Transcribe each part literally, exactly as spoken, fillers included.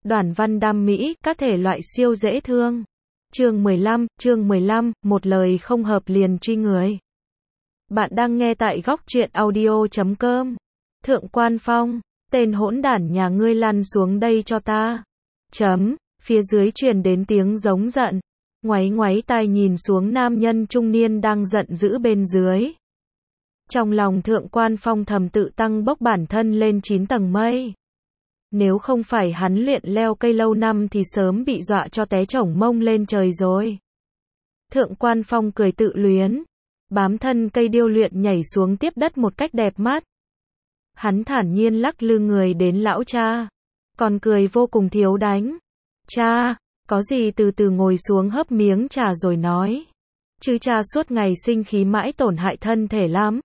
Đoản văn đam mỹ, các thể loại siêu dễ thương. Chương mười lăm, chương mười lăm, một lời không hợp liền truy người. Bạn đang nghe tại góc truyện audio chấm com. Thượng Quan Phong, tên hỗn đản nhà ngươi lăn xuống đây cho ta. Chấm, phía dưới truyền đến tiếng giống giận. Ngoáy ngoáy tai nhìn xuống nam nhân trung niên đang giận dữ bên dưới. Trong lòng Thượng Quan Phong thầm tự tăng bốc bản thân lên chín tầng mây. Nếu không phải hắn luyện leo cây lâu năm thì sớm bị dọa cho té chổng mông lên trời rồi. Thượng Quan Phong cười tự luyến, bám thân cây điêu luyện nhảy xuống tiếp đất một cách đẹp mắt. Hắn thản nhiên lắc lư người đến lão cha, còn cười vô cùng thiếu đánh. Cha, có gì từ từ ngồi xuống hớp miếng trà rồi nói. Chứ cha suốt ngày sinh khí mãi tổn hại thân thể lắm.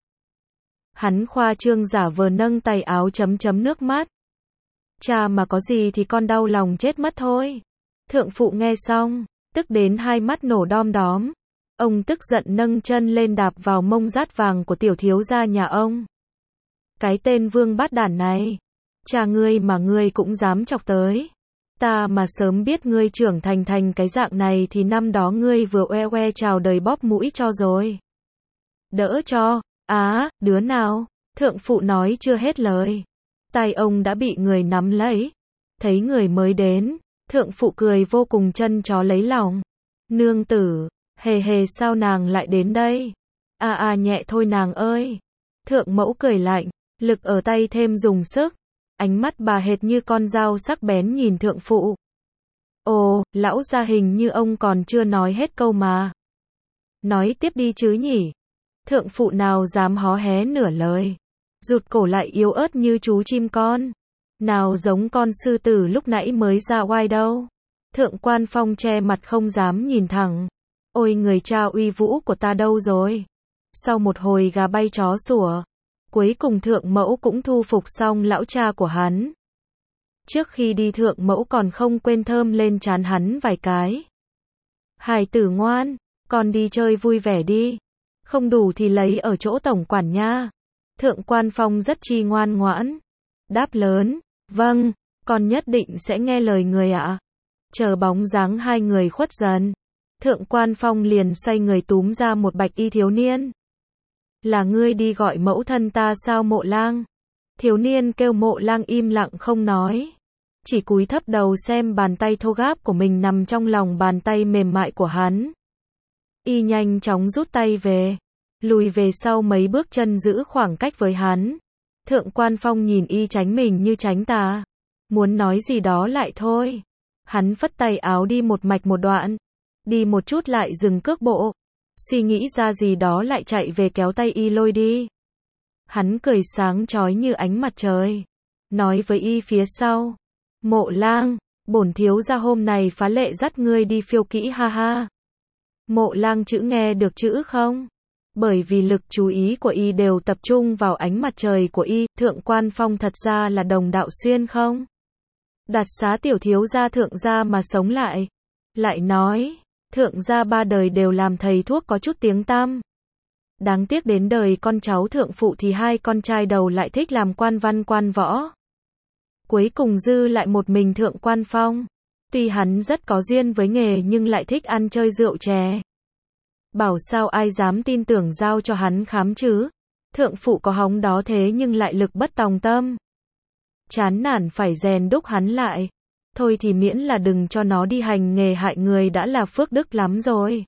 Hắn khoa trương giả vờ nâng tay áo chấm chấm nước mắt. Cha mà có gì thì con đau lòng chết mất thôi. Thượng phụ nghe xong, tức đến hai mắt nổ đom đóm. Ông tức giận nâng chân lên đạp vào mông rát vàng của tiểu thiếu gia nhà ông. Cái tên vương bát đản này, cha ngươi mà ngươi cũng dám chọc tới. Ta mà sớm biết ngươi trưởng thành thành cái dạng này thì năm đó ngươi vừa oe oe chào đời bóp mũi cho rồi. Đỡ cho, á, đứa nào? Thượng phụ nói chưa hết lời. Tay ông đã bị người nắm lấy. Thấy người mới đến, thượng phụ cười vô cùng chân chó lấy lòng. Nương tử, hề hề sao nàng lại đến đây? À à nhẹ thôi nàng ơi. Thượng mẫu cười lạnh, lực ở tay thêm dùng sức. Ánh mắt bà hệt như con dao sắc bén nhìn thượng phụ. Ồ, lão gia hình như ông còn chưa nói hết câu mà. Nói tiếp đi chứ nhỉ? Thượng phụ nào dám hó hé nửa lời. Rụt cổ lại yếu ớt như chú chim con. Nào giống con sư tử lúc nãy mới ra oai đâu. Thượng Quan Phong che mặt không dám nhìn thẳng. Ôi người cha uy vũ của ta đâu rồi? Sau một hồi gà bay chó sủa, cuối cùng thượng mẫu cũng thu phục xong lão cha của hắn. Trước khi đi thượng mẫu còn không quên thơm lên trán hắn vài cái. Hài tử ngoan, con đi chơi vui vẻ đi. Không đủ thì lấy ở chỗ tổng quản nha. Thượng Quan Phong rất chi ngoan ngoãn. Đáp lớn, vâng, con nhất định sẽ nghe lời người ạ. Chờ bóng dáng hai người khuất dần. Thượng Quan Phong liền xoay người túm ra một bạch y thiếu niên. Là ngươi đi gọi mẫu thân ta sao Mộ Lang? Thiếu niên kêu Mộ Lang im lặng không nói. Chỉ cúi thấp đầu xem bàn tay thô ráp của mình nằm trong lòng bàn tay mềm mại của hắn. Y nhanh chóng rút tay về. Lùi về sau mấy bước chân giữ khoảng cách với hắn. Thượng Quan Phong nhìn y tránh mình như tránh tà. Muốn nói gì đó lại thôi. Hắn phất tay áo đi một mạch một đoạn. Đi một chút lại dừng cước bộ. Suy nghĩ ra gì đó lại chạy về kéo tay y lôi đi. Hắn cười sáng chói như ánh mặt trời. Nói với y phía sau. Mộ Lang, bổn thiếu gia hôm này phá lệ dắt ngươi đi phiêu kỹ ha ha. Mộ Lang chữ nghe được chữ không? Bởi vì lực chú ý của y đều tập trung vào ánh mặt trời của y, Thượng Quan Phong thật ra là đồng đạo xuyên không? Đặt xá tiểu thiếu gia thượng gia mà sống lại. Lại nói, thượng gia ba đời đều làm thầy thuốc có chút tiếng tăm. Đáng tiếc đến đời con cháu thượng phụ thì hai con trai đầu lại thích làm quan văn quan võ. Cuối cùng dư lại một mình Thượng Quan Phong. Tuy hắn rất có duyên với nghề nhưng lại thích ăn chơi rượu chè. Bảo sao ai dám tin tưởng giao cho hắn khám chứ? Thượng phụ có hóng đó thế nhưng lại lực bất tòng tâm. Chán nản phải rèn đúc hắn lại. Thôi thì miễn là đừng cho nó đi hành nghề hại người đã là phước đức lắm rồi.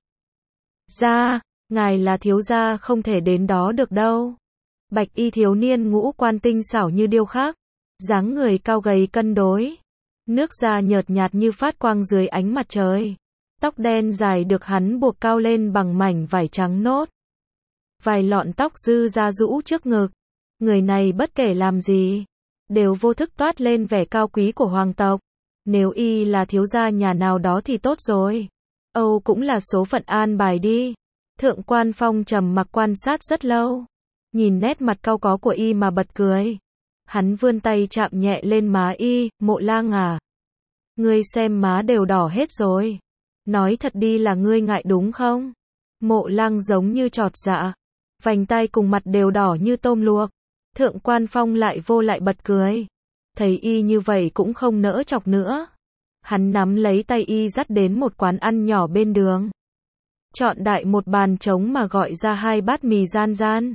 Gia, ngài là thiếu gia không thể đến đó được đâu. Bạch y thiếu niên ngũ quan tinh xảo như điêu khắc. Dáng người cao gầy cân đối. Nước da nhợt nhạt như phát quang dưới ánh mặt trời. Tóc đen dài được hắn buộc cao lên bằng mảnh vải trắng nốt. Vài lọn tóc dư ra rũ trước ngực. Người này bất kể làm gì, đều vô thức toát lên vẻ cao quý của hoàng tộc. Nếu y là thiếu gia nhà nào đó thì tốt rồi. Âu cũng là số phận an bài đi. Thượng Quan Phong trầm mặc quan sát rất lâu. Nhìn nét mặt cau có của y mà bật cười. Hắn vươn tay chạm nhẹ lên má y, Mộ Lang à. Ngươi xem má đều đỏ hết rồi. Nói thật đi là ngươi ngại đúng không? Mộ Lang giống như chọt dạ. Vành tai cùng mặt đều đỏ như tôm luộc. Thượng Quan Phong lại vô lại bật cười. Thấy y như vậy cũng không nỡ chọc nữa. Hắn nắm lấy tay y dắt đến một quán ăn nhỏ bên đường. Chọn đại một bàn trống mà gọi ra hai bát mì gian gian.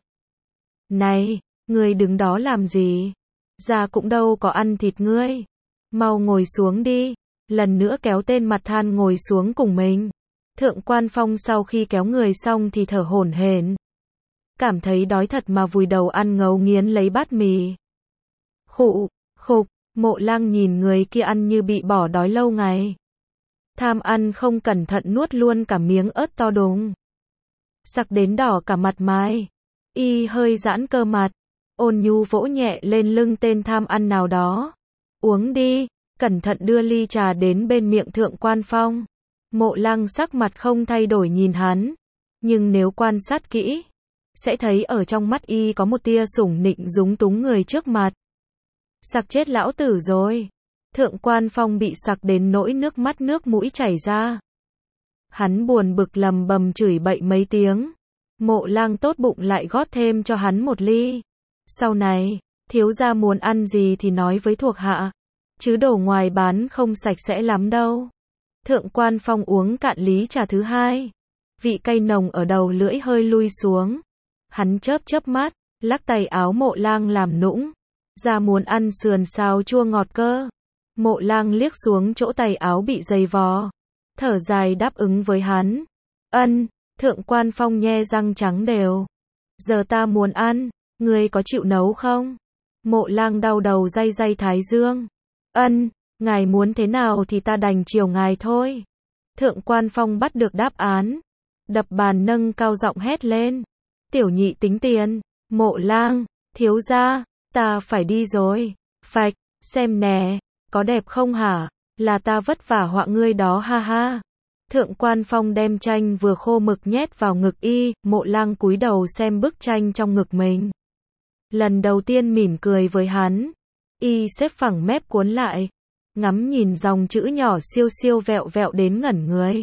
Này, ngươi đứng đó làm gì? Ra cũng đâu có ăn thịt ngươi. Mau ngồi xuống đi. Lần nữa kéo tên mặt than ngồi xuống cùng mình. Thượng Quan Phong sau khi kéo người xong thì thở hổn hển. Cảm thấy đói thật mà vùi đầu ăn ngấu nghiến lấy bát mì. Khụ, khục, Mộ Lang nhìn người kia ăn như bị bỏ đói lâu ngày. Tham ăn không cẩn thận nuốt luôn cả miếng ớt to đùng. Sặc đến đỏ cả mặt mày. Y hơi giãn cơ mặt, ôn nhu vỗ nhẹ lên lưng tên tham ăn nào đó. Uống đi, cẩn thận đưa ly trà đến bên miệng Thượng Quan Phong. Mộ Lang sắc mặt không thay đổi nhìn hắn, nhưng nếu quan sát kỹ, sẽ thấy ở trong mắt y có một tia sủng nịnh dúng túng người trước mặt. Sặc chết lão tử rồi. Thượng Quan Phong bị sặc đến nỗi nước mắt nước mũi chảy ra. Hắn buồn bực lầm bầm chửi bậy mấy tiếng. Mộ Lang tốt bụng lại gót thêm cho hắn một ly. Sau này, thiếu gia muốn ăn gì thì nói với thuộc hạ, chứ đồ ngoài bán không sạch sẽ lắm đâu. Thượng Quan Phong uống cạn ly trà thứ hai. Vị cay nồng ở đầu lưỡi hơi lui xuống. Hắn chớp chớp mắt, lắc tay áo Mộ Lang làm nũng. Ra muốn ăn sườn xào chua ngọt cơ. Mộ Lang liếc xuống chỗ tay áo bị dày vò. Thở dài đáp ứng với hắn. Ân, Thượng Quan Phong nhe răng trắng đều. Giờ ta muốn ăn, ngươi có chịu nấu không? Mộ Lang đau đầu day day thái dương. Ân, ngài muốn thế nào thì ta đành chiều ngài thôi. Thượng Quan Phong bắt được đáp án. Đập bàn nâng cao giọng hét lên. Tiểu nhị tính tiền. Mộ Lang, thiếu gia, ta phải đi rồi. Phạch, xem nè, có đẹp không hả? Là ta vất vả họa ngươi đó ha ha. Thượng Quan Phong đem tranh vừa khô mực nhét vào ngực y, Mộ Lang cúi đầu xem bức tranh trong ngực mình. Lần đầu tiên mỉm cười với hắn, y xếp phẳng mép cuốn lại, ngắm nhìn dòng chữ nhỏ siêu siêu vẹo vẹo đến ngẩn người.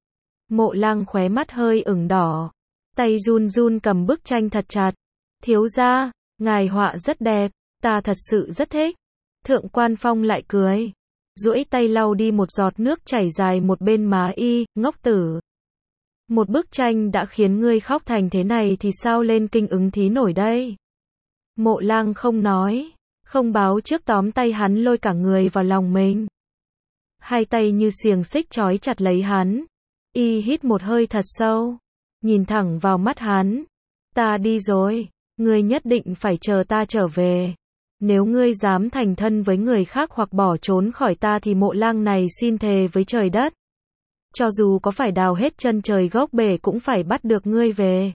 Mộ Lang khóe mắt hơi ửng đỏ, tay run run cầm bức tranh thật chặt. Thiếu gia, ngài họa rất đẹp, ta thật sự rất thích. Thượng Quan Phong lại cười, duỗi tay lau đi một giọt nước chảy dài một bên má y, ngốc tử. Một bức tranh đã khiến ngươi khóc thành thế này thì sao lên kinh ứng thí nổi đây? Mộ Lang không nói, không báo trước tóm tay hắn lôi cả người vào lòng mình. Hai tay như xiềng xích trói chặt lấy hắn. Y hít một hơi thật sâu, nhìn thẳng vào mắt hắn. Ta đi rồi, ngươi nhất định phải chờ ta trở về. Nếu ngươi dám thành thân với người khác hoặc bỏ trốn khỏi ta thì Mộ Lang này xin thề với trời đất. Cho dù có phải đào hết chân trời gốc bể cũng phải bắt được ngươi về.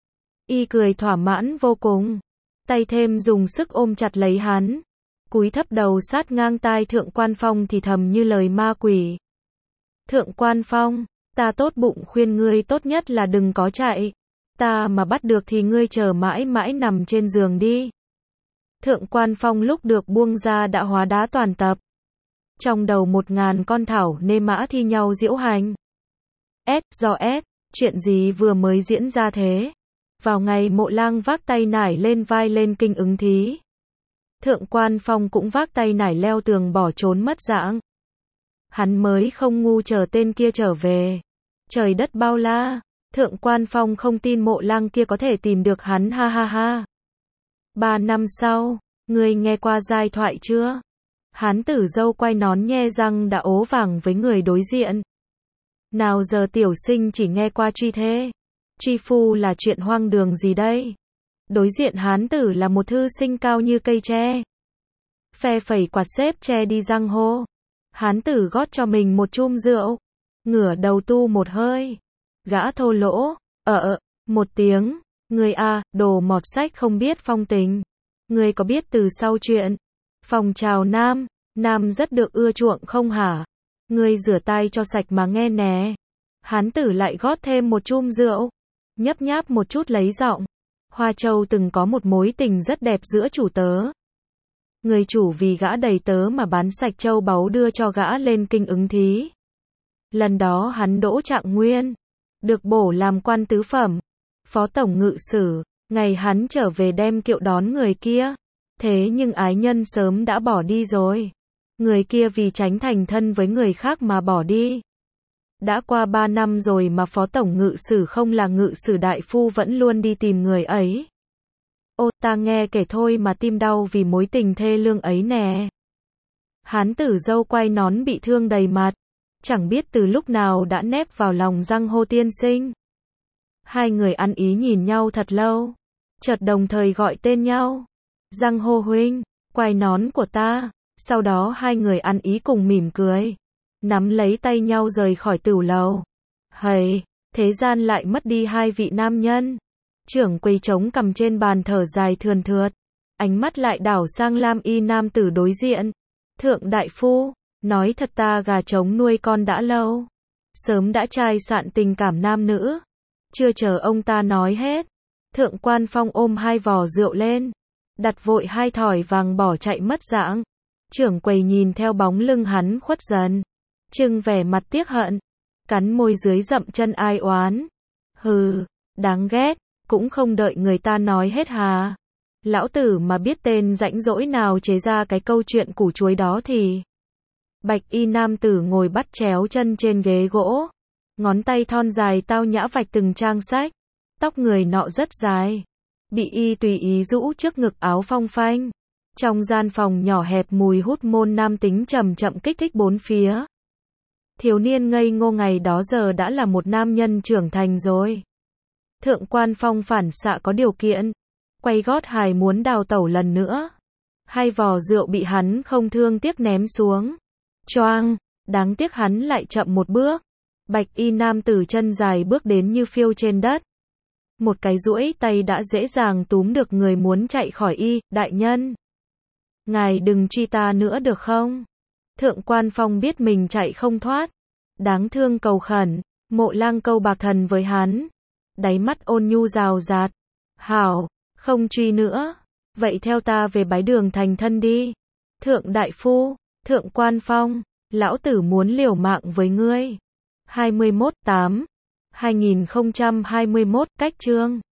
Y cười thỏa mãn vô cùng. Tay thêm dùng sức ôm chặt lấy hắn. Cúi thấp đầu sát ngang tai Thượng Quan Phong thì thầm như lời ma quỷ. Thượng Quan Phong, ta tốt bụng khuyên ngươi tốt nhất là đừng có chạy. Ta mà bắt được thì ngươi chờ mãi mãi nằm trên giường đi. Thượng Quan Phong lúc được buông ra đã hóa đá toàn tập. Trong đầu một ngàn con thảo nê mã thi nhau diễu hành. S do S, chuyện gì vừa mới diễn ra thế? Vào ngày Mộ Lang vác tay nải lên vai lên kinh ứng thí, Thượng Quan Phong cũng vác tay nải leo tường bỏ trốn mất dạng. Hắn mới không ngu chờ tên kia trở về. Trời đất bao la, Thượng Quan Phong không tin Mộ Lang kia có thể tìm được hắn ha ha ha. Ba năm sau, ngươi nghe qua giai thoại chưa? Hán tử dâu quay nón nhe răng đã ố vàng với người đối diện. Nào giờ tiểu sinh chỉ nghe qua truy thê. Truy phu là chuyện hoang đường gì đây? Đối diện hán tử là một thư sinh cao như cây tre. Phe phẩy quạt xếp che đi răng hô. Hán tử gót cho mình một chum rượu. Ngửa đầu tu một hơi. Gã thô lỗ, ờ, một tiếng. Người a, đồ mọt sách không biết phong tình. Người có biết từ sau chuyện phòng chào nam, nam rất được ưa chuộng không hả? Người rửa tay cho sạch mà nghe nè. Hán tử lại gót thêm một chum rượu. Nhấp nháp một chút lấy giọng. Hoa Châu từng có một mối tình rất đẹp giữa chủ tớ. Người chủ vì gã đầy tớ mà bán sạch châu báu đưa cho gã lên kinh ứng thí. Lần đó hắn đỗ trạng nguyên, được bổ làm quan tứ phẩm, phó tổng ngự sử. Ngày hắn trở về đem kiệu đón người kia. Thế nhưng ái nhân sớm đã bỏ đi rồi. Người kia vì tránh thành thân với người khác mà bỏ đi. Đã qua ba năm rồi mà phó tổng ngự sử không là ngự sử đại phu vẫn luôn đi tìm người ấy. Ô, ta nghe kể thôi mà tim đau vì mối tình thê lương ấy nè. Hán tử dâu quay nón bị thương đầy mặt, chẳng biết từ lúc nào đã nép vào lòng Giang Hô tiên sinh. Hai người ăn ý nhìn nhau thật lâu, chợt đồng thời gọi tên nhau. Giang Hô huynh, quay nón của ta. Sau đó hai người ăn ý cùng mỉm cười, nắm lấy tay nhau rời khỏi tửu lầu. Hầy, thế gian lại mất đi hai vị nam nhân. Trưởng quầy trống cầm trên bàn thở dài thườn thượt, ánh mắt lại đảo sang lam y nam tử đối diện. Thượng đại phu, nói thật ta gà trống nuôi con đã lâu, sớm đã chai sạn tình cảm nam nữ. Chưa chờ ông ta nói hết, Thượng Quan Phong ôm hai vò rượu lên, đặt vội hai thỏi vàng bỏ chạy mất dạng. Trưởng quầy nhìn theo bóng lưng hắn khuất dần, trưng vẻ mặt tiếc hận, cắn môi dưới dậm chân ai oán. Hừ, đáng ghét, cũng không đợi người ta nói hết hà. Lão tử mà biết tên rãnh rỗi nào chế ra cái câu chuyện củ chuối đó thì... Bạch y nam tử ngồi bắt chéo chân trên ghế gỗ, ngón tay thon dài tao nhã vạch từng trang sách. Tóc người nọ rất dài, bị y tùy ý rũ trước ngực áo phong phanh. Trong gian phòng nhỏ hẹp mùi hút môn nam tính chậm chậm kích thích bốn phía. Thiếu niên ngây ngô ngày đó giờ đã là một nam nhân trưởng thành rồi. Thượng Quan Phong phản xạ có điều kiện, quay gót hài muốn đào tẩu lần nữa. Hai vò rượu bị hắn không thương tiếc ném xuống. Choang, đáng tiếc hắn lại chậm một bước. Bạch y nam tử chân dài bước đến như phiêu trên đất. Một cái duỗi tay đã dễ dàng túm được người muốn chạy khỏi y. Đại nhân, ngài đừng truy ta nữa được không? Thượng Quan Phong biết mình chạy không thoát, đáng thương cầu khẩn. Mộ Lang câu bạc thần với hắn, đáy mắt ôn nhu rào rạt. Hảo, không truy nữa, vậy theo ta về bái đường thành thân đi. Thượng đại phu, Thượng Quan Phong, lão tử muốn liều mạng với ngươi. hai mươi mốt tám hai nghìn không trăm hai mươi mốt cách chương